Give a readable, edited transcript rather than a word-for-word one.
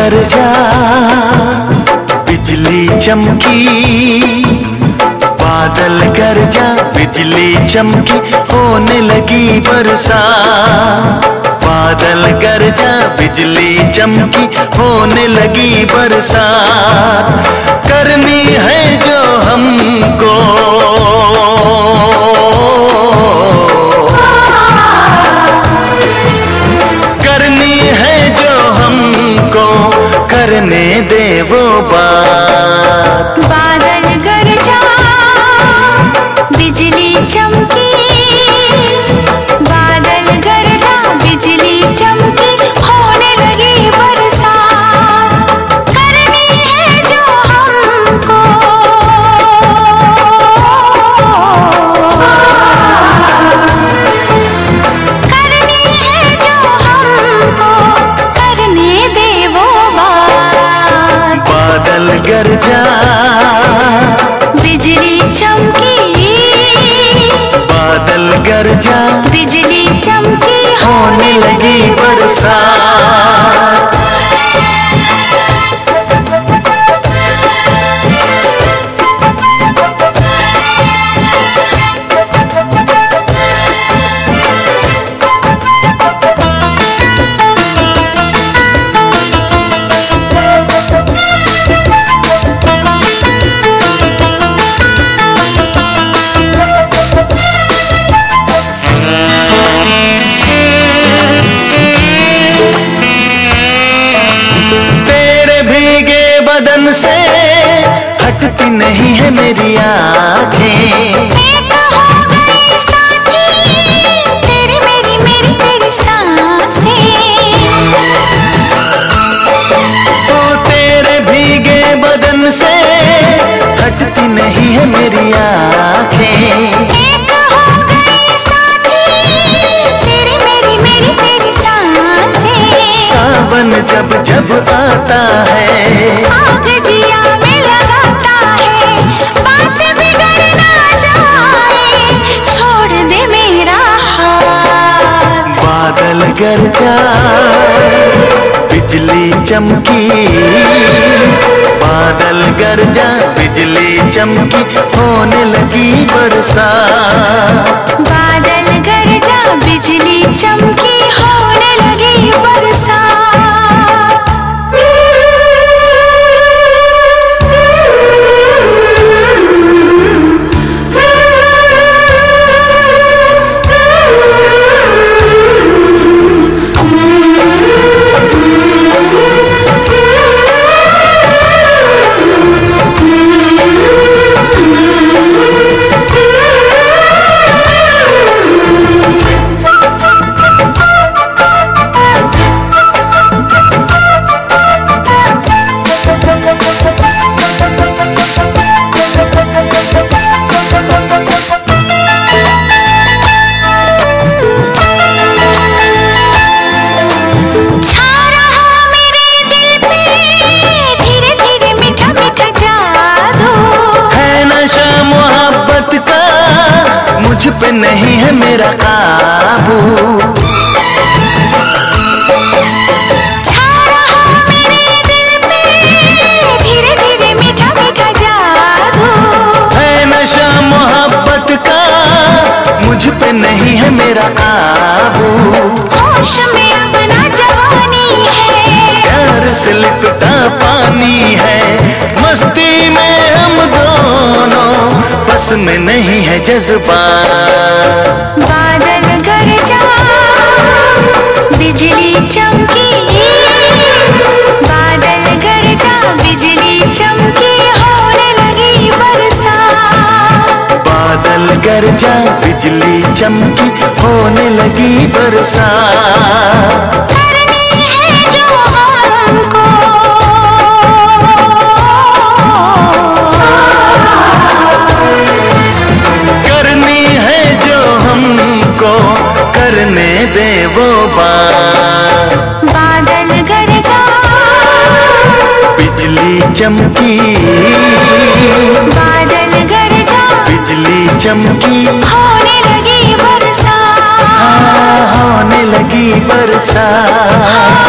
गरजा, बिजली चमकी, बादल गरजा, बिजली चमकी, होने लगी बरसात। बादल गरजा, बिजली चमकी, होने लगी बरसात। करनी है जो हमको, करनी है जो हमको, करने दे वो बात। बादल गरजा, बिजली चमकी, बादल गरजा, बिजली चमकी, होने लगी बरसात। करनी है जो हमको, करनी है जो हमको, करने दे वो बात। बादल गरजा, बिजली चमकी, बादल गरजा, बिजली चमकी, होने लगी बरसात। से हटती नहीं है मेरी आँखें। एक हो गई साथी, तेरी मेरी मेरी तेरी सांसें। ओ तेरे भीगे बदन से हटती नहीं है मेरी आँखें। एक हो गई साथी, तेरी मेरी मेरी तेरी सांसें। सावन जब जब आता है, आग जिया में लगाता है, बात बिगड़ ना जाए, छोड़ दे मेरा हाथ। बादल गरजा, बिजली चमकी, बादल गरजा, बिजली चमकी, होने लगी बरसात। बादल गरजा, बिजली चमकी, होने लगी बरसात। मुझ पे नहीं है मेरा काबू, छा रहा मेरे दिल पे धीरे धीरे मीठा मीठा जादू। है नशा मोहब्बत का, मुझ पे नहीं है मेरा काबू। होश में अपना जवानी है, प्यार से लिपटा पानी है, मस्ती में हम दोनों, बस में नहीं है जज्बात। बादल गरजा, बिजली चमकी, बादल गरजा, बिजली चमकी, होने लगी बरसात। बादल गरजा, बिजली चमकी, होने लगी बरसात। करनी है जो हमको, करनी है जो हमको, करने दे वो बात। बादल गरजा, बिजली चमकी, बादल गरजा, बिजली चमकी, होने लगी बरसात। हाँ होने लगी बरसात।